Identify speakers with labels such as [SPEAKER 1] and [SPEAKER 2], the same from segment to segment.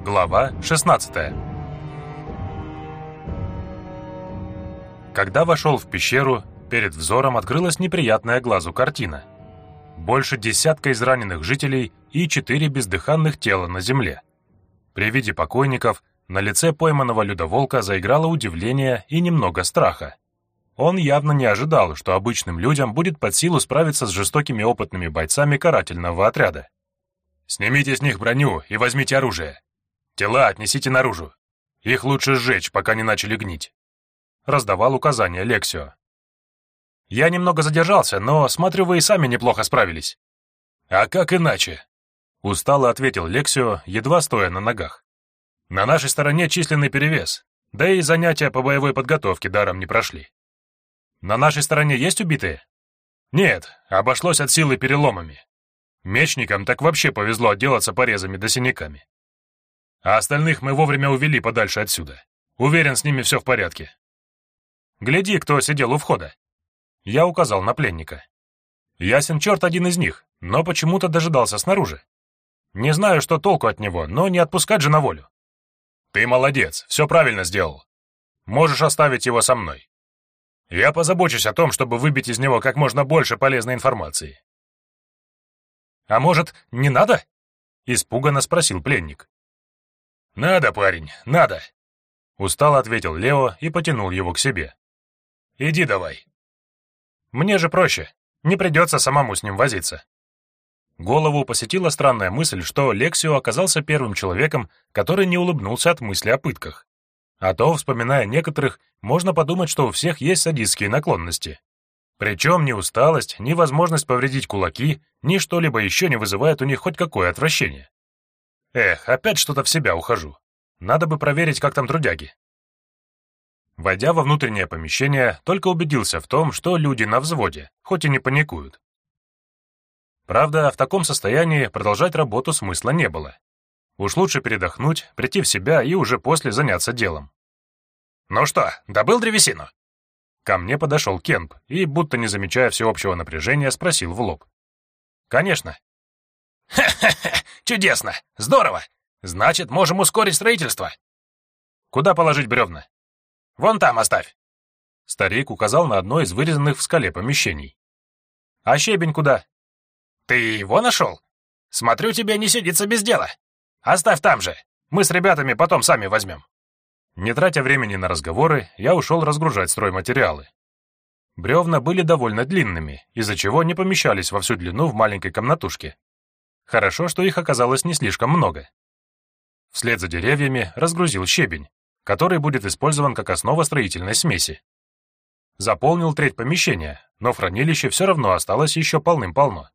[SPEAKER 1] Глава 16. Когда вошел в пещеру, перед взором открылась неприятная глазу картина. Больше десятка израненных жителей и 4 бездыханных тела на земле. При виде покойников на лице пойманного людоволка заиграло удивление и немного страха. Он явно не ожидал, что обычным людям будет под силу справиться с жестокими опытными бойцами карательного отряда. «Снимите с них броню и возьмите оружие. Тела отнесите наружу. Их лучше сжечь, пока не начали гнить», — раздавал указания Лексио. «Я немного задержался, но, смотрю, вы и сами неплохо справились». «А как иначе?» — устало ответил Лексио, едва стоя на ногах. «На нашей стороне численный перевес, да и занятия по боевой подготовке даром не прошли». «На нашей стороне есть убитые?» «Нет, обошлось от силы переломами. Мечникам так вообще повезло отделаться порезами да синяками. А остальных мы вовремя увели подальше отсюда. Уверен, с ними все в порядке». «Гляди, кто сидел у входа». Я указал на пленника. Ясен черт один из них, но почему-то дожидался снаружи. Не знаю, что толку от него, но не отпускать же на волю. «Ты молодец, все правильно сделал. Можешь оставить его со мной. Я позабочусь о том, чтобы выбить из него как можно больше полезной информации». «А может, не надо?» — испуганно спросил пленник. «Надо, парень, надо!» — устало ответил Лео и потянул его к себе. «Иди давай». «Мне же проще, не придется самому с ним возиться». Голову посетила странная мысль, что Лексио оказался первым человеком, который не улыбнулся от мысли о пытках. А то, вспоминая некоторых, можно подумать, что у всех есть садистские наклонности. Причем ни усталость, ни возможность повредить кулаки, ни что-либо еще не вызывает у них хоть какое отвращение. Эх, опять что-то в себя ухожу. Надо бы проверить, как там трудяги. Войдя во внутреннее помещение, только убедился в том, что люди на взводе, хоть и не паникуют. Правда, в таком состоянии продолжать работу смысла не было. Уж лучше передохнуть, прийти в себя и уже после заняться делом. «Ну что, добыл древесину?» Ко мне подошел Кемп и, будто не замечая всеобщего напряжения, спросил в лоб. «Конечно». «Ха-ха-ха! Чудесно! Здорово! Значит, можем ускорить строительство!» «Куда положить бревна?» «Вон там оставь!» Старик указал на одно из вырезанных в скале помещений. «А щебень куда?» «Ты его нашел? Смотрю, тебе не сидится без дела. Оставь там же, мы с ребятами потом сами возьмем». Не тратя времени на разговоры, я ушел разгружать стройматериалы. Бревна были довольно длинными, из-за чего не помещались во всю длину в маленькой комнатушке. Хорошо, что их оказалось не слишком много. Вслед за деревьями разгрузил щебень, который будет использован как основа строительной смеси. Заполнил треть помещения, но в хранилище все равно осталось еще полным-полно.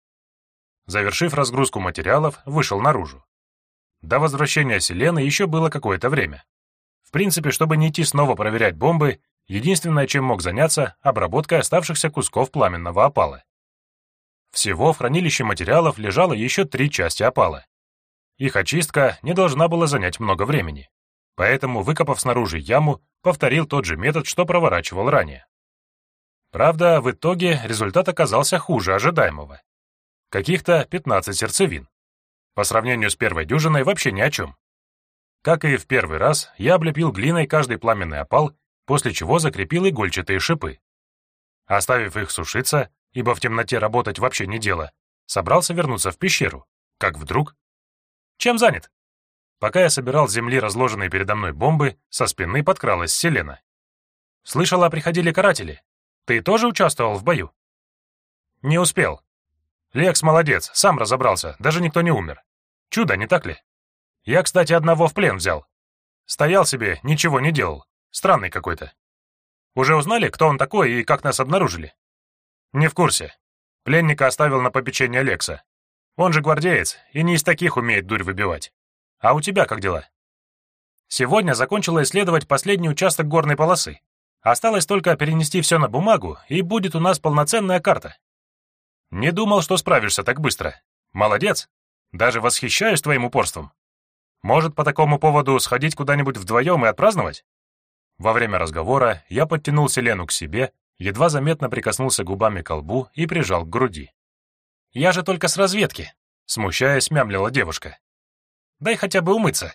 [SPEAKER 1] Завершив разгрузку материалов, вышел наружу. До возвращения Селены еще было какое-то время. В принципе, чтобы не идти снова проверять бомбы, единственное, чем мог заняться, обработкой оставшихся кусков пламенного опала. Всего в хранилище материалов лежало еще 3 части опала. Их очистка не должна была занять много времени, поэтому, выкопав снаружи яму, повторил тот же метод, что проворачивал ранее. Правда, в итоге результат оказался хуже ожидаемого. Каких-то 15 сердцевин. По сравнению с первой дюжиной вообще ни о чем. Как и в первый раз, я облепил глиной каждый пламенный опал, после чего закрепил игольчатые шипы. Оставив их сушиться, ибо в темноте работать вообще не дело, собрался вернуться в пещеру, как вдруг... «Чем занят?» Пока я собирал с земли разложенные передо мной бомбы, со спины подкралась Селена. «Слышала, приходили каратели. Ты тоже участвовал в бою?» «Не успел. Лекс молодец, сам разобрался, даже никто не умер. Чудо, не так ли? Я, кстати, одного в плен взял. Стоял себе, ничего не делал. Странный какой-то. Уже узнали, кто он такой и как нас обнаружили?» «Не в курсе. Пленника оставил на попечение Лекса. Он же гвардеец и не из таких умеет дурь выбивать. А у тебя как дела?» «Сегодня закончила исследовать последний участок горной полосы. Осталось только перенести все на бумагу, и будет у нас полноценная карта». «Не думал, что справишься так быстро. Молодец. Даже восхищаюсь твоим упорством. Может, по такому поводу сходить куда-нибудь вдвоем и отпраздновать?» Во время разговора я подтянул Селену к себе, едва заметно прикоснулся губами к лбу и прижал к груди. «Я же только с разведки», — смущаясь, мямлила девушка. «Дай хотя бы умыться,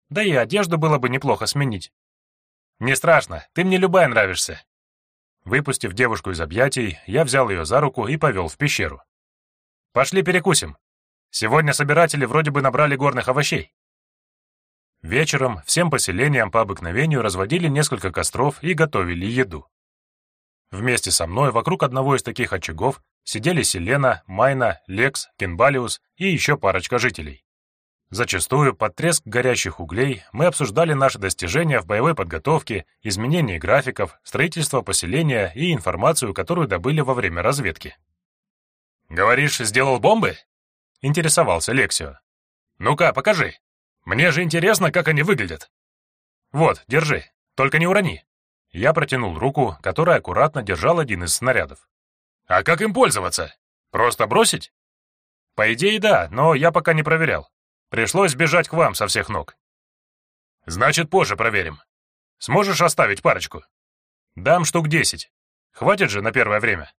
[SPEAKER 1] Да и одежду было бы неплохо сменить. Не страшно, ты мне любая нравишься. Выпустив девушку из объятий, я взял ее за руку и повел в пещеру. Пошли перекусим. Сегодня собиратели вроде бы набрали горных овощей. Вечером всем поселениям по обыкновению разводили несколько костров и готовили еду. Вместе со мной вокруг одного из таких очагов сидели Селена, Майна, Лекс, Кенбалиус и еще парочка жителей. Зачастую под треск горящих углей мы обсуждали наши достижения в боевой подготовке, изменение графиков, строительство поселения и информацию, которую добыли во время разведки. «Говоришь, сделал бомбы?» — интересовался Лексио. «Ну-ка, покажи. Мне же интересно, как они выглядят». «Вот, держи, только не урони». Я протянул руку, которая аккуратно держал один из снарядов. «А как им пользоваться? Просто бросить?» «По идее, да, но я пока не проверял. Пришлось бежать к вам со всех ног». «Значит, позже проверим. Сможешь оставить парочку?» «Дам штук 10. Хватит же на первое время?»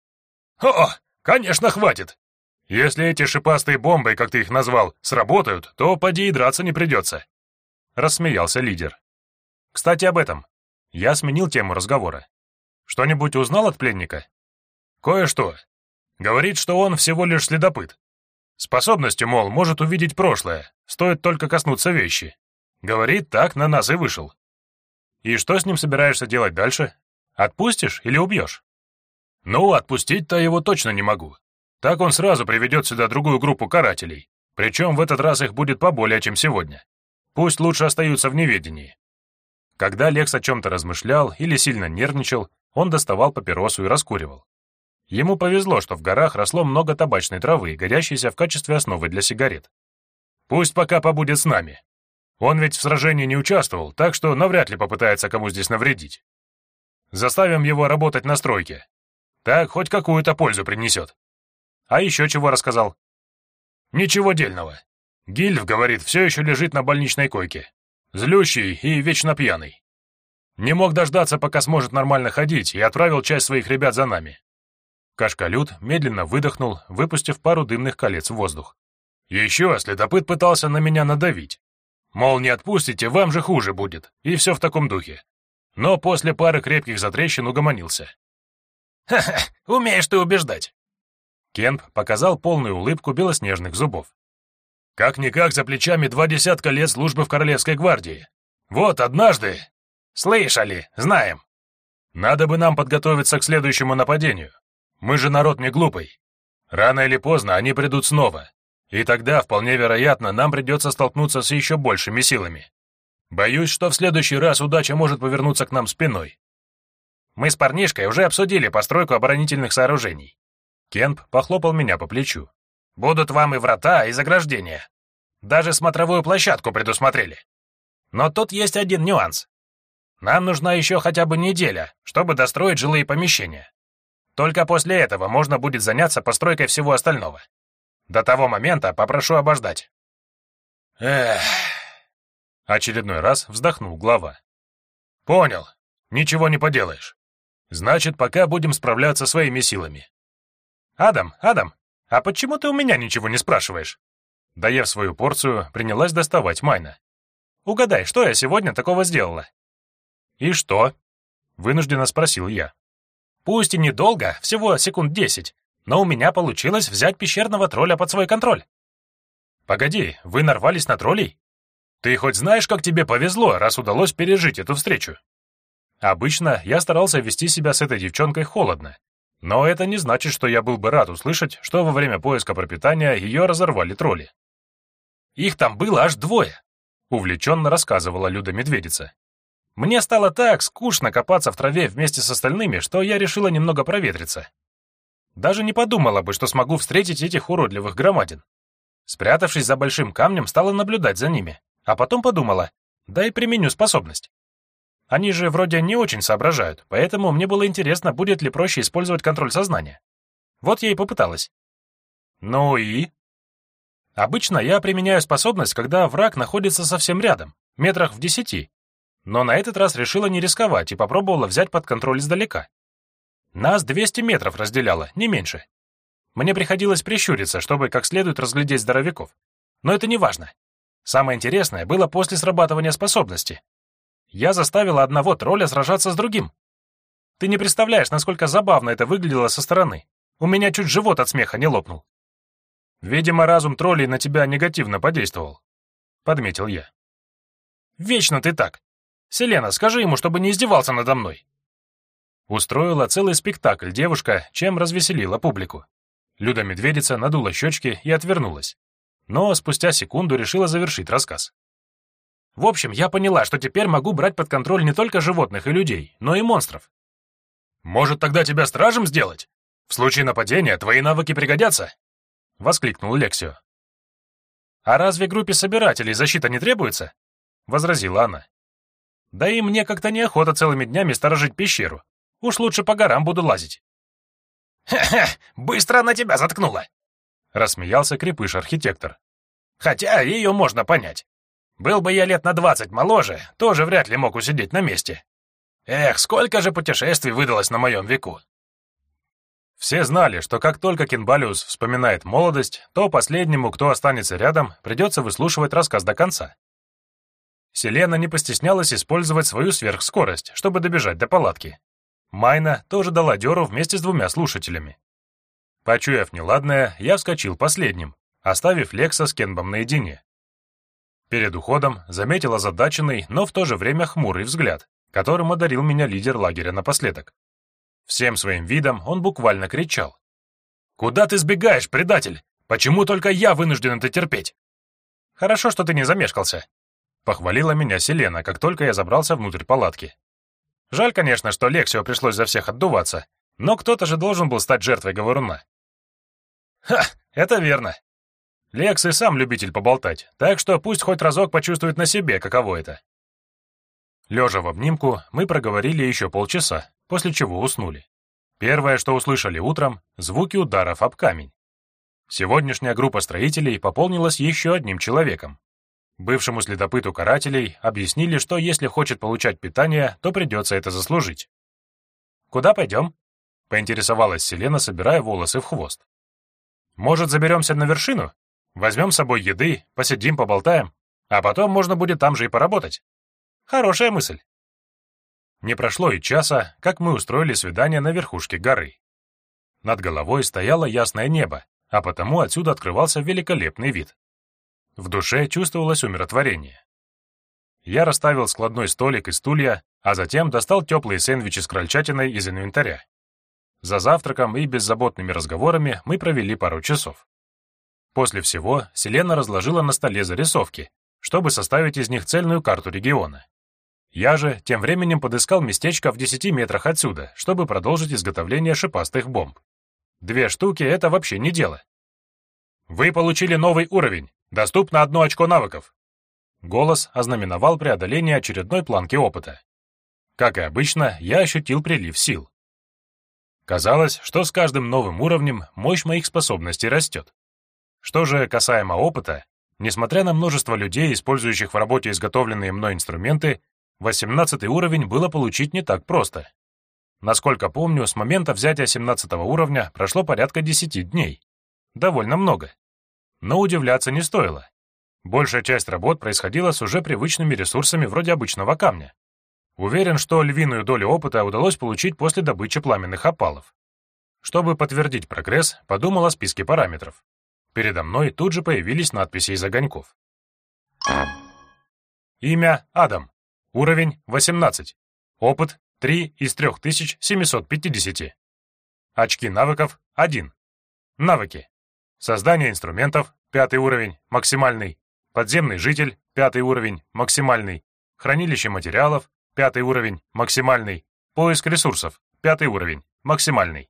[SPEAKER 1] «О, конечно, хватит. Если эти шипастые бомбы, как ты их назвал, сработают, то поди и драться не придется», — рассмеялся лидер. «Кстати, об этом. Я сменил тему разговора. Что-нибудь узнал от пленника?» «Кое-что. Говорит, что он всего лишь следопыт. Способностью, мол, может увидеть прошлое, стоит только коснуться вещи. Говорит, так на нас и вышел». «И что с ним собираешься делать дальше? Отпустишь или убьешь?» «Ну, отпустить-то его точно не могу. Так он сразу приведет сюда другую группу карателей, причем в этот раз их будет поболее, чем сегодня. Пусть лучше остаются в неведении». Когда Лекс о чем-то размышлял или сильно нервничал, он доставал папиросу и раскуривал. Ему повезло, что в горах росло много табачной травы, годящейся в качестве основы для сигарет. «Пусть пока побудет с нами. Он ведь в сражении не участвовал, так что навряд ли попытается кому здесь навредить. Заставим его работать на стройке. Так хоть какую-то пользу принесет». «А еще чего рассказал?» «Ничего дельного. Гильф, говорит, все еще лежит на больничной койке. Злющий и вечно пьяный. Не мог дождаться, пока сможет нормально ходить, и отправил часть своих ребят за нами». Кашкалют медленно выдохнул, выпустив пару дымных колец в воздух. «Еще следопыт пытался на меня надавить. Мол, не отпустите, вам же хуже будет, и все в таком духе. Но после пары крепких затрещин угомонился». «Ха-ха, умеешь ты убеждать!» Кемп показал полную улыбку белоснежных зубов. «Как-никак за плечами 20 лет службы в Королевской гвардии. Вот однажды...» «Слышали, знаем». «Надо бы нам подготовиться к следующему нападению. Мы же народ не глупый. Рано или поздно они придут снова, и тогда, вполне вероятно, нам придется столкнуться с еще большими силами. Боюсь, что в следующий раз удача может повернуться к нам спиной». «Мы с парнишкой уже обсудили постройку оборонительных сооружений». Кемп похлопал меня по плечу. «Будут вам и врата, и заграждения. Даже смотровую площадку предусмотрели. Но тут есть один нюанс. Нам нужна еще хотя бы неделя, чтобы достроить жилые помещения. Только после этого можно будет заняться постройкой всего остального. До того момента попрошу обождать». «Эх...» Очередной раз вздохнул глава. «Понял. Ничего не поделаешь. Значит, пока будем справляться своими силами». «Адам, а почему ты у меня ничего не спрашиваешь?» Доев свою порцию, принялась доставать Майна. «Угадай, что я сегодня такого сделала?» «И что?» — вынужденно спросил я. «Пусть и недолго, всего секунд 10, но у меня получилось взять пещерного тролля под свой контроль». «Погоди, вы нарвались на троллей? Ты хоть знаешь, как тебе повезло, раз удалось пережить эту встречу?» Обычно я старался вести себя с этой девчонкой холодно, но это не значит, что я был бы рад услышать, что во время поиска пропитания ее разорвали тролли. «Их там было аж 2, увлеченно рассказывала Люда-медведица. «Мне стало так скучно копаться в траве вместе с остальными, что я решила немного проветриться. Даже не подумала бы, что смогу встретить этих уродливых громадин. Спрятавшись за большим камнем, стала наблюдать за ними, а потом подумала, да и применю способность. Они же вроде не очень соображают, поэтому мне было интересно, будет ли проще использовать контроль сознания. Вот я и попыталась». «Ну и?» «Обычно я применяю способность, когда враг находится совсем рядом, метрах в 10, но на этот раз решила не рисковать и попробовала взять под контроль издалека. Нас 200 метров разделяло, не меньше. Мне приходилось прищуриться, чтобы как следует разглядеть здоровяков. Но это не важно. Самое интересное было после срабатывания способности. Я заставила одного тролля сражаться с другим. Ты не представляешь, насколько забавно это выглядело со стороны. У меня чуть живот от смеха не лопнул. Видимо, разум троллей на тебя негативно подействовал, подметил я. Вечно ты так. Селена, скажи ему, чтобы не издевался надо мной. Устроила целый спектакль девушка, чем развеселила публику. Люда-медведица надула щечки и отвернулась. Но спустя секунду решила завершить рассказ. В общем, я поняла, что теперь могу брать под контроль не только животных и людей, но и монстров. «Может, тогда тебя стражем сделать? В случае нападения твои навыки пригодятся!» — воскликнул Лексио. «А разве группе собирателей защита не требуется?» — возразила она. «Да и мне как-то неохота целыми днями сторожить пещеру. Уж лучше по горам буду лазить». «Ха-ха, быстро она тебя заткнула!» — рассмеялся крепыш-архитектор. «Хотя ее можно понять. Был бы я лет на 20 моложе, тоже вряд ли мог усидеть на месте. Эх, сколько же путешествий выдалось на моем веку!» Все знали, что как только Кинбалиус вспоминает молодость, то последнему, кто останется рядом, придется выслушивать рассказ до конца. Селена не постеснялась использовать свою сверхскорость, чтобы добежать до палатки. Майна тоже дала дёру вместе с двумя слушателями. Почуяв неладное, я вскочил последним, оставив Лекса с Кенбом наедине. Перед уходом заметил озадаченный, но в то же время хмурый взгляд, которым одарил меня лидер лагеря напоследок. Всем своим видом он буквально кричал: «Куда ты сбегаешь, предатель? Почему только я вынужден это терпеть?» «Хорошо, что ты не замешкался», — похвалила меня Селена, как только я забрался внутрь палатки. «Жаль, конечно, что Лексио пришлось за всех отдуваться, но кто-то же должен был стать жертвой говоруна». «Ха, это верно. Лекс и сам любитель поболтать, так что пусть хоть разок почувствует на себе, каково это». Лежа в обнимку, мы проговорили еще полчаса, после чего уснули. Первое, что услышали утром — звуки ударов об камень. Сегодняшняя группа строителей пополнилась еще одним человеком. Бывшему следопыту карателей объяснили, что если хочет получать питание, то придется это заслужить. «Куда пойдем?» — поинтересовалась Селена, собирая волосы в хвост. «Может, заберемся на вершину? Возьмем с собой еды, посидим, поболтаем, а потом можно будет там же и поработать». «Хорошая мысль». Не прошло и часа, как мы устроили свидание на верхушке горы. Над головой стояло ясное небо, а потому отсюда открывался великолепный вид. В душе чувствовалось умиротворение. Я расставил складной столик и стулья, а затем достал теплые сэндвичи с крольчатиной из инвентаря. За завтраком и беззаботными разговорами мы провели пару часов. После всего Селена разложила на столе зарисовки, чтобы составить из них цельную карту региона. Я же тем временем подыскал местечко в 10 метрах отсюда, чтобы продолжить изготовление шипастых бомб. 2 штуки — это вообще не дело. «Вы получили новый уровень. Доступно 1 очко навыков». Голос ознаменовал преодоление очередной планки опыта. Как и обычно, я ощутил прилив сил. Казалось, что с каждым новым уровнем мощь моих способностей растет. Что же касаемо опыта, несмотря на множество людей, использующих в работе изготовленные мной инструменты, 18 уровень было получить не так просто. Насколько помню, с момента взятия 17 уровня прошло порядка 10 дней. Довольно много. Но удивляться не стоило. Большая часть работ происходила с уже привычными ресурсами вроде обычного камня. Уверен, что львиную долю опыта удалось получить после добычи пламенных опалов. Чтобы подтвердить прогресс, подумал о списке параметров. Передо мной тут же появились надписи из огоньков. Имя — Адам. Уровень — 18. Опыт — 3 из 3750. Очки навыков — 1. Навыки. Создание инструментов — 5 уровень, максимальный. Подземный житель — 5 уровень, максимальный. Хранилище материалов — 5 уровень, максимальный. Поиск ресурсов — 5 уровень, максимальный.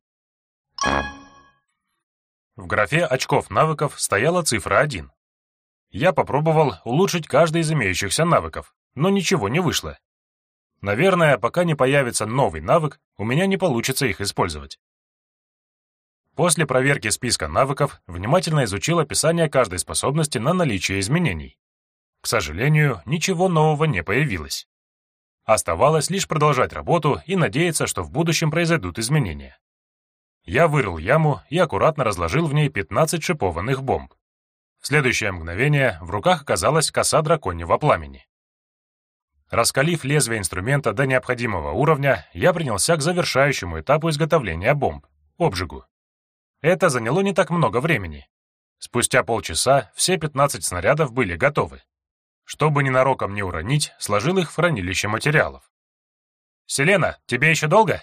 [SPEAKER 1] В графе очков навыков стояла цифра 1. Я попробовал улучшить каждый из имеющихся навыков, но ничего не вышло. Наверное, пока не появится новый навык, у меня не получится их использовать. После проверки списка навыков внимательно изучил описание каждой способности на наличие изменений. К сожалению, ничего нового не появилось. Оставалось лишь продолжать работу и надеяться, что в будущем произойдут изменения. Я вырыл яму и аккуратно разложил в ней 15 шипованных бомб. В следующее мгновение в руках оказалась коса драконьего пламени. Раскалив лезвие инструмента до необходимого уровня, я принялся к завершающему этапу изготовления бомб — обжигу. Это заняло не так много времени. Спустя полчаса все 15 снарядов были готовы. Чтобы ненароком не уронить, сложил их в хранилище материалов. «Селена, тебе еще долго?»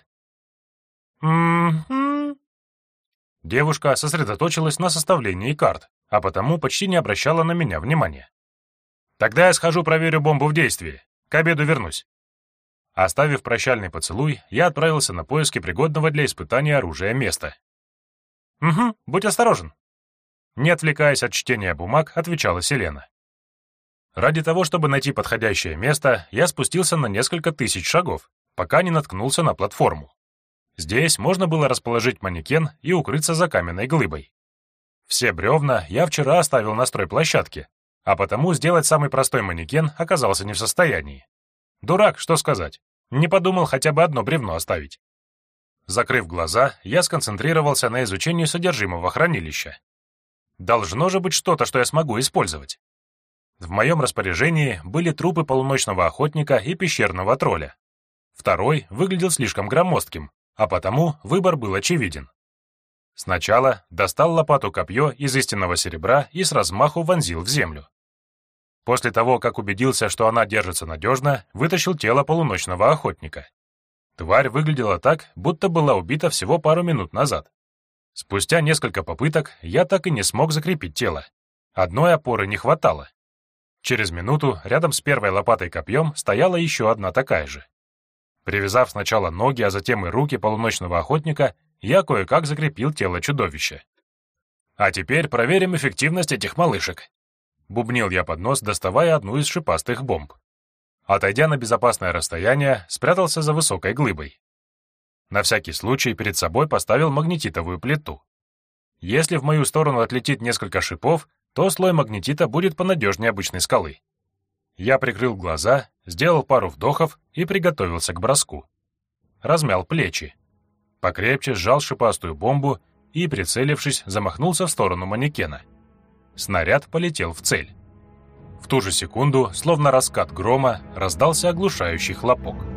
[SPEAKER 1] Девушка сосредоточилась на составлении карт, а потому почти не обращала на меня внимания. «Тогда я схожу проверю бомбу в действии. К обеду вернусь». Оставив прощальный поцелуй, я отправился на поиски пригодного для испытания оружия места. «Угу, будь осторожен». Не отвлекаясь от чтения бумаг, отвечала Селена. Ради того, чтобы найти подходящее место, я спустился на несколько тысяч шагов, пока не наткнулся на платформу. Здесь можно было расположить манекен и укрыться за каменной глыбой. Все бревна я вчера оставил на стройплощадке, а потому сделать самый простой манекен оказался не в состоянии. Дурак, что сказать, не подумал хотя бы одно бревно оставить. Закрыв глаза, я сконцентрировался на изучении содержимого хранилища. Должно же быть что-то, что я смогу использовать. В моем распоряжении были трупы полуночного охотника и пещерного тролля. Второй выглядел слишком громоздким, а потому выбор был очевиден. Сначала достал лопату-копье из истинного серебра и с размаху вонзил в землю. После того, как убедился, что она держится надежно, вытащил тело полуночного охотника. Тварь выглядела так, будто была убита всего пару минут назад. Спустя несколько попыток я так и не смог закрепить тело. Одной опоры не хватало. Через минуту рядом с первой лопатой-копьем стояла еще одна такая же. Привязав сначала ноги, а затем и руки полуночного охотника, я кое-как закрепил тело чудовища. «А теперь проверим эффективность этих малышек», — бубнил я под нос, доставая одну из шипастых бомб. Отойдя на безопасное расстояние, спрятался за высокой глыбой. На всякий случай перед собой поставил магнетитовую плиту. Если в мою сторону отлетит несколько шипов, то слой магнетита будет понадежнее обычной скалы. Я прикрыл глаза, сделал пару вдохов и приготовился к броску. Размял плечи. Покрепче сжал шипастую бомбу и, прицелившись, замахнулся в сторону манекена. Снаряд полетел в цель. В ту же секунду, словно раскат грома, раздался оглушающий хлопок.